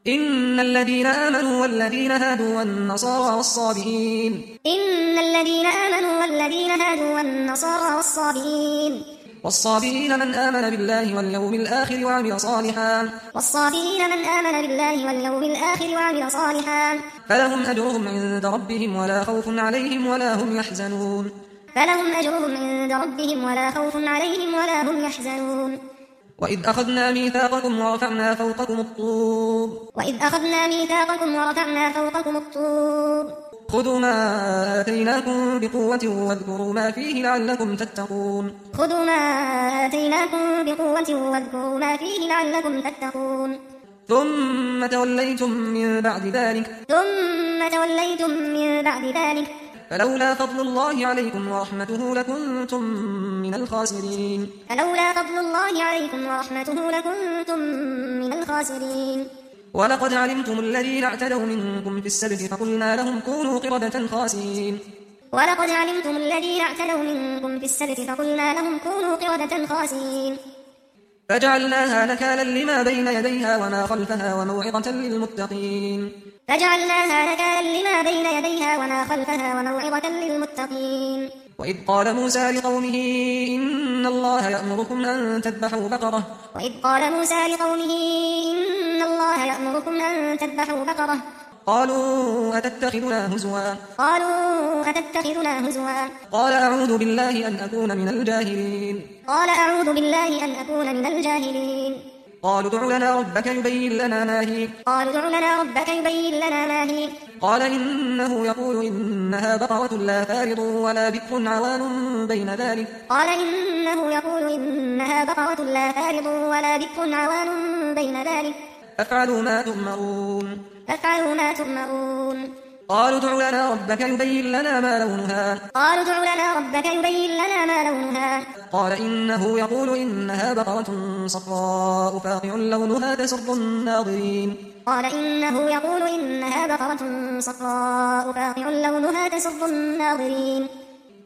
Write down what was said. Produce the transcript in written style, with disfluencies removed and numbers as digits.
إن الذين آمنوا والذين هادوا والنصارى والصابئين والصابئين من آمن بالله واليوم الآخر وعمل صالحا فلهم أجرهم عند ربهم ولا خوف عليهم ولا هم يحزنون وإذ أخذنا ميثاقكم ورفعنا فوقكم الطور خذوا ما آتيناكم بقوة واذكروا ما فيه لعلكم تتقون ثم توليتم من بعد ذلك فلولا فضل الله عليكم ورحمته لكنتم من الخاسرين ولقد علمتم الذين اعتدوا منكم في السبت فقلنا لهم كونوا قردة خاسئين فجعلناها نكالا لما بين يديها وما خلفها وموعظة للمتقين وإذ قال موسى لقومه إن الله يأمركم أن تذبحوا بقرة قالوا أتتخذنا هزوا قال أعوذ بالله أن أكون من الجاهلين قالوا ادع لنا ربك يبين لنا ما هي قال إنه يقول إنها بقرة لا فارض ولا بكر عوان بين ذلك فافعلوا ما تؤمرون قالوا ادع لنا ربك يبين لنا ما لونها قال إنه يقول إنها بقرة صفراء فاقع لونها تسر الناظرين